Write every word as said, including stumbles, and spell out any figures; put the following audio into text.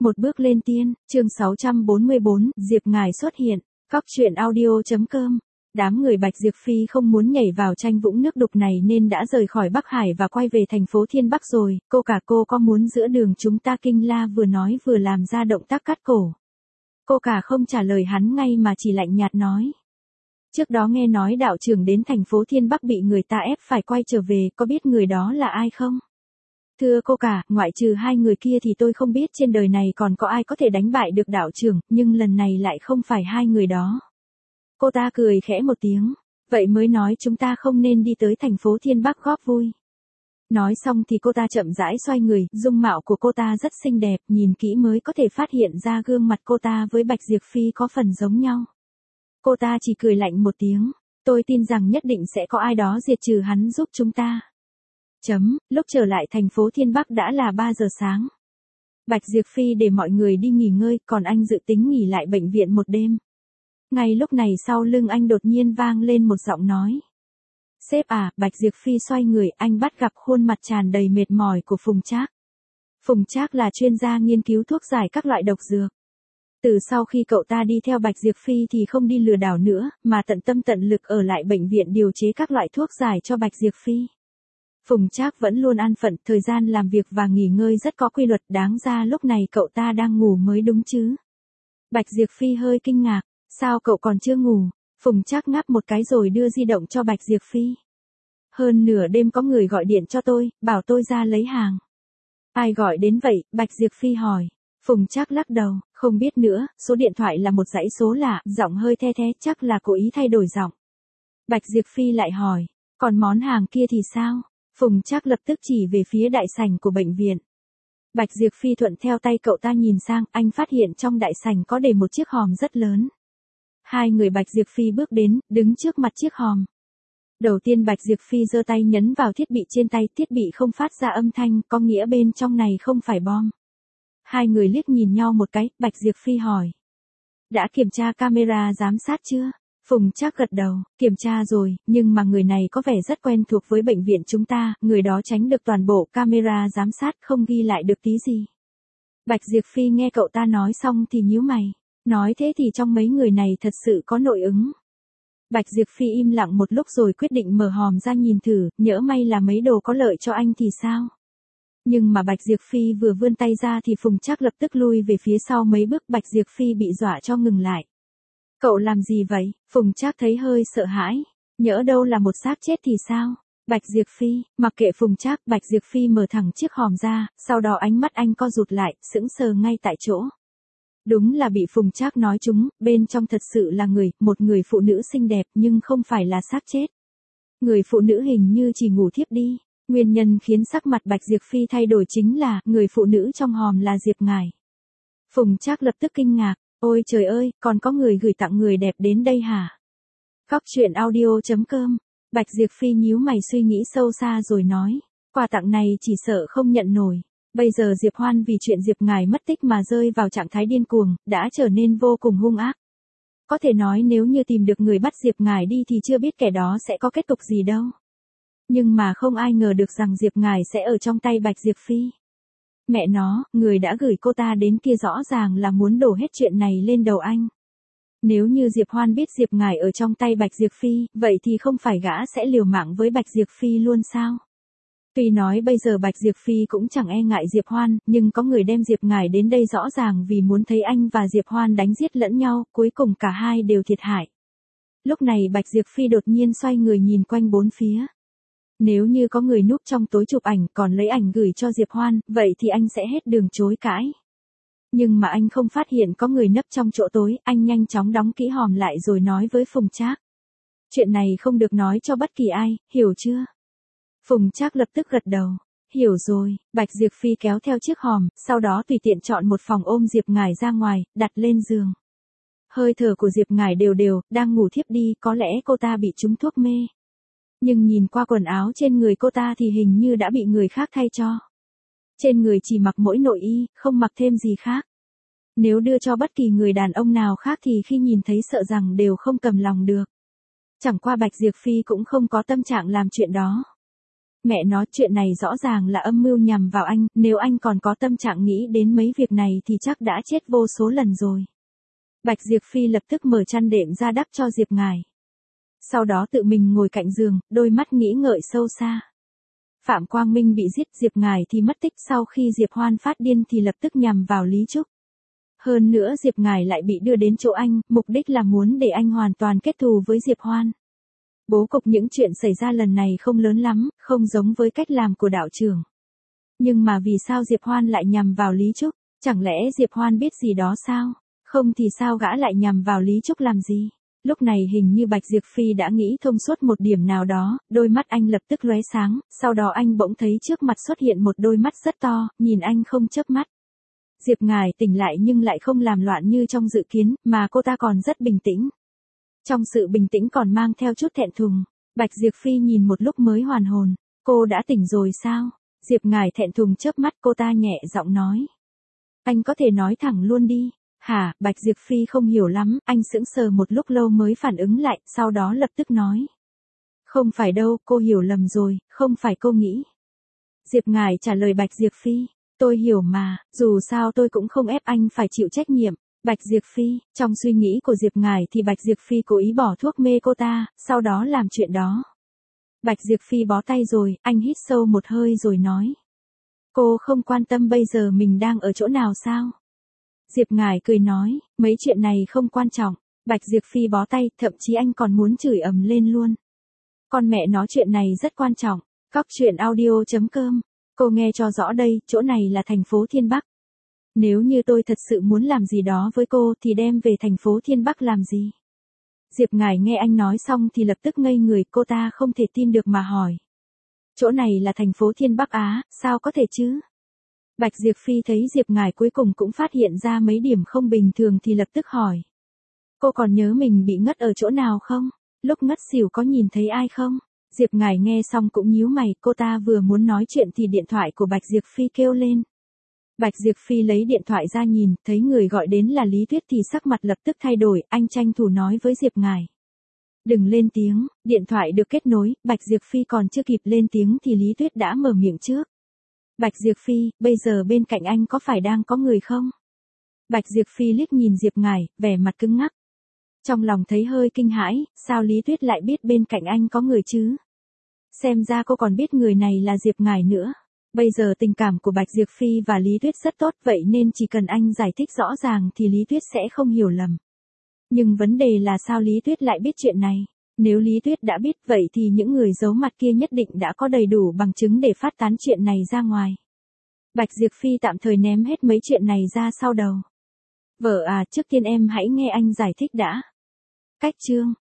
Một bước lên tiên, chương sáu trăm bốn mươi bốn, Diệp Ngải xuất hiện, Cóc truyện audio.com. Đám người Bạch Diệp Phi không muốn nhảy vào tranh vũng nước đục này nên đã rời khỏi Bắc Hải và quay về thành phố Thiên Bắc rồi, cô cả cô có muốn giữa đường chúng ta kinh la vừa nói vừa làm ra động tác cắt cổ. Cô cả không trả lời hắn ngay mà chỉ lạnh nhạt nói. Trước đó nghe nói đạo trưởng đến thành phố Thiên Bắc bị người ta ép phải quay trở về, có biết người đó là ai không? Thưa cô cả, ngoại trừ hai người kia thì tôi không biết trên đời này còn có ai có thể đánh bại được đạo trưởng, nhưng lần này lại không phải hai người đó. Cô ta cười khẽ một tiếng, vậy mới nói chúng ta không nên đi tới thành phố Thiên Bắc góp vui. Nói xong thì cô ta chậm rãi xoay người, dung mạo của cô ta rất xinh đẹp, nhìn kỹ mới có thể phát hiện ra gương mặt cô ta với Bạch Diệp Phi có phần giống nhau. Cô ta chỉ cười lạnh một tiếng, tôi tin rằng nhất định sẽ có ai đó diệt trừ hắn giúp chúng ta. Chấm, lúc trở lại thành phố Thiên Bắc đã là ba giờ sáng. Bạch Diệp Phi để mọi người đi nghỉ ngơi, còn anh dự tính nghỉ lại bệnh viện một đêm. Ngay lúc này sau lưng anh đột nhiên vang lên một giọng nói. Sếp à, Bạch Diệp Phi xoay người, anh bắt gặp khuôn mặt tràn đầy mệt mỏi của Phùng Trác. Phùng Trác là chuyên gia nghiên cứu thuốc giải các loại độc dược. Từ sau khi cậu ta đi theo Bạch Diệp Phi thì không đi lừa đảo nữa, mà tận tâm tận lực ở lại bệnh viện điều chế các loại thuốc giải cho Bạch Diệp Phi. Phùng Trác vẫn luôn an phận, thời gian làm việc và nghỉ ngơi rất có quy luật, đáng ra lúc này cậu ta đang ngủ mới đúng chứ. Bạch Diệp Phi hơi kinh ngạc, sao cậu còn chưa ngủ? Phùng Trác ngáp một cái rồi đưa di động cho Bạch Diệp Phi. Hơn nửa đêm có người gọi điện cho tôi, bảo tôi ra lấy hàng. Ai gọi đến vậy? Bạch Diệp Phi hỏi. Phùng Trác lắc đầu, không biết nữa, số điện thoại là một dãy số lạ, giọng hơi the thé, chắc là cố ý thay đổi giọng. Bạch Diệp Phi lại hỏi, còn món hàng kia thì sao? Phùng Trác lập tức chỉ về phía đại sảnh của bệnh viện. Bạch Diệp Phi thuận theo tay cậu ta nhìn sang, anh phát hiện trong đại sảnh có để một chiếc hòm rất lớn. Hai người Bạch Diệp Phi bước đến, đứng trước mặt chiếc hòm. Đầu tiên Bạch Diệp Phi giơ tay nhấn vào thiết bị trên tay, thiết bị không phát ra âm thanh, có nghĩa bên trong này không phải bom. Hai người liếc nhìn nhau một cái, Bạch Diệp Phi hỏi. Đã kiểm tra camera giám sát chưa? Phùng Trác gật đầu, kiểm tra rồi, nhưng mà người này có vẻ rất quen thuộc với bệnh viện chúng ta, người đó tránh được toàn bộ camera giám sát, không ghi lại được tí gì. Bạch Diệp Phi nghe cậu ta nói xong thì nhíu mày, nói thế thì trong mấy người này thật sự có nội ứng. Bạch Diệp Phi im lặng một lúc rồi quyết định mở hòm ra nhìn thử, nhỡ may là mấy đồ có lợi cho anh thì sao? Nhưng mà Bạch Diệp Phi vừa vươn tay ra thì Phùng Trác lập tức lui về phía sau mấy bước, Bạch Diệp Phi bị dọa cho ngừng lại. Cậu làm gì vậy? Phùng Trác thấy hơi sợ hãi. Nhỡ đâu là một xác chết thì sao? Bạch Diệp Phi, mặc kệ Phùng Trác, Bạch Diệp Phi mở thẳng chiếc hòm ra, sau đó ánh mắt anh co rụt lại, sững sờ ngay tại chỗ. Đúng là bị Phùng Trác nói trúng, bên trong thật sự là người, một người phụ nữ xinh đẹp nhưng không phải là xác chết. Người phụ nữ hình như chỉ ngủ thiếp đi. Nguyên nhân khiến sắc mặt Bạch Diệp Phi thay đổi chính là người phụ nữ trong hòm là Diệp Ngải. Phùng Trác lập tức kinh ngạc. Ôi trời ơi, còn có người gửi tặng người đẹp đến đây hả? Cóc truyện audio.com. Bạch Diệp Phi nhíu mày suy nghĩ sâu xa rồi nói. Quà tặng này chỉ sợ không nhận nổi. Bây giờ Diệp Hoan vì chuyện Diệp Ngải mất tích mà rơi vào trạng thái điên cuồng, đã trở nên vô cùng hung ác. Có thể nói nếu như tìm được người bắt Diệp Ngải đi thì chưa biết kẻ đó sẽ có kết cục gì đâu. Nhưng mà không ai ngờ được rằng Diệp Ngải sẽ ở trong tay Bạch Diệp Phi. Mẹ nó, người đã gửi cô ta đến kia rõ ràng là muốn đổ hết chuyện này lên đầu anh. Nếu như Diệp Hoan biết Diệp Ngải ở trong tay Bạch Diệp Phi, vậy thì không phải gã sẽ liều mạng với Bạch Diệp Phi luôn sao? Tuy nói bây giờ Bạch Diệp Phi cũng chẳng e ngại Diệp Hoan, nhưng có người đem Diệp Ngải đến đây rõ ràng vì muốn thấy anh và Diệp Hoan đánh giết lẫn nhau, cuối cùng cả hai đều thiệt hại. Lúc này Bạch Diệp Phi đột nhiên xoay người nhìn quanh bốn phía. Nếu như có người núp trong tối chụp ảnh còn lấy ảnh gửi cho Diệp Hoan, vậy thì anh sẽ hết đường chối cãi. Nhưng mà anh không phát hiện có người nấp trong chỗ tối, anh nhanh chóng đóng kỹ hòm lại rồi nói với Phùng Trác. Chuyện này không được nói cho bất kỳ ai, hiểu chưa? Phùng Trác lập tức gật đầu. Hiểu rồi, Bạch Diệp Phi kéo theo chiếc hòm, sau đó tùy tiện chọn một phòng ôm Diệp Ngải ra ngoài, đặt lên giường. Hơi thở của Diệp Ngải đều đều, đang ngủ thiếp đi, có lẽ cô ta bị trúng thuốc mê. Nhưng nhìn qua quần áo trên người cô ta thì hình như đã bị người khác thay cho. Trên người chỉ mặc mỗi nội y, không mặc thêm gì khác. Nếu đưa cho bất kỳ người đàn ông nào khác thì khi nhìn thấy sợ rằng đều không cầm lòng được. Chẳng qua Bạch Diệp Phi cũng không có tâm trạng làm chuyện đó. Mẹ nó, chuyện này rõ ràng là âm mưu nhằm vào anh, nếu anh còn có tâm trạng nghĩ đến mấy việc này thì chắc đã chết vô số lần rồi. Bạch Diệp Phi lập tức mở chăn đệm ra đắp cho Diệp Ngải. Sau đó tự mình ngồi cạnh giường, đôi mắt nghĩ ngợi sâu xa. Phạm Quang Minh bị giết, Diệp Ngải thì mất tích, sau khi Diệp Hoan phát điên thì lập tức nhằm vào Lý Trúc. Hơn nữa Diệp Ngải lại bị đưa đến chỗ anh, mục đích là muốn để anh hoàn toàn kết thù với Diệp Hoan. Bố cục những chuyện xảy ra lần này không lớn lắm, không giống với cách làm của đạo trưởng. Nhưng mà vì sao Diệp Hoan lại nhằm vào Lý Trúc? Chẳng lẽ Diệp Hoan biết gì đó sao? Không thì sao gã lại nhằm vào Lý Trúc làm gì? Lúc này hình như Bạch Diệp Phi đã nghĩ thông suốt một điểm nào đó, đôi mắt anh lập tức lóe sáng, sau đó anh bỗng thấy trước mặt xuất hiện một đôi mắt rất to, nhìn anh không chớp mắt. Diệp Ngải tỉnh lại nhưng lại không làm loạn như trong dự kiến, mà cô ta còn rất bình tĩnh. Trong sự bình tĩnh còn mang theo chút thẹn thùng. Bạch Diệp Phi nhìn một lúc mới hoàn hồn. Cô đã tỉnh rồi sao? Diệp Ngải thẹn thùng chớp mắt, cô ta nhẹ giọng nói. Anh có thể nói thẳng luôn đi. Hả? Bạch Diệp Phi không hiểu lắm, anh sững sờ một lúc lâu mới phản ứng lại, sau đó lập tức nói. Không phải đâu, cô hiểu lầm rồi, không phải cô nghĩ. Diệp Ngải trả lời Bạch Diệp Phi. Tôi hiểu mà, dù sao tôi cũng không ép anh phải chịu trách nhiệm. Bạch Diệp Phi, trong suy nghĩ của Diệp Ngải thì Bạch Diệp Phi cố ý bỏ thuốc mê cô ta, sau đó làm chuyện đó. Bạch Diệp Phi bó tay rồi, anh hít sâu một hơi rồi nói. Cô không quan tâm bây giờ mình đang ở chỗ nào sao? Diệp Ngải cười nói, mấy chuyện này không quan trọng. Bạch Diệp Phi bó tay, thậm chí anh còn muốn chửi ầm lên luôn. Con mẹ nói chuyện này rất quan trọng. Cóc truyện audio chấm com. Cô nghe cho rõ đây, chỗ này là thành phố Thiên Bắc. Nếu như tôi thật sự muốn làm gì đó với cô thì đem về thành phố Thiên Bắc làm gì? Diệp Ngải nghe anh nói xong thì lập tức ngây người, cô ta không thể tin được mà hỏi. Chỗ này là thành phố Thiên Bắc á, sao có thể chứ? Bạch Diệp Phi thấy Diệp Ngải cuối cùng cũng phát hiện ra mấy điểm không bình thường thì lập tức hỏi. Cô còn nhớ mình bị ngất ở chỗ nào không? Lúc ngất xỉu có nhìn thấy ai không? Diệp Ngải nghe xong cũng nhíu mày, cô ta vừa muốn nói chuyện thì điện thoại của Bạch Diệp Phi kêu lên. Bạch Diệp Phi lấy điện thoại ra nhìn, thấy người gọi đến là Lý Tuyết thì sắc mặt lập tức thay đổi, anh tranh thủ nói với Diệp Ngải. Đừng lên tiếng, điện thoại được kết nối, Bạch Diệp Phi còn chưa kịp lên tiếng thì Lý Tuyết đã mở miệng trước. Bạch Diệp Phi, bây giờ bên cạnh anh có phải đang có người không? Bạch Diệp Phi liếc nhìn Diệp Ngải, vẻ mặt cứng ngắc. Trong lòng thấy hơi kinh hãi, sao Lý Tuyết lại biết bên cạnh anh có người chứ? Xem ra cô còn biết người này là Diệp Ngải nữa. Bây giờ tình cảm của Bạch Diệp Phi và Lý Tuyết rất tốt, vậy nên chỉ cần anh giải thích rõ ràng thì Lý Tuyết sẽ không hiểu lầm. Nhưng vấn đề là sao Lý Tuyết lại biết chuyện này? Nếu Lý Tuyết đã biết vậy thì những người giấu mặt kia nhất định đã có đầy đủ bằng chứng để phát tán chuyện này ra ngoài. Bạch Diệp Phi tạm thời ném hết mấy chuyện này ra sau đầu. Vợ à, trước tiên em hãy nghe anh giải thích đã. Cách chương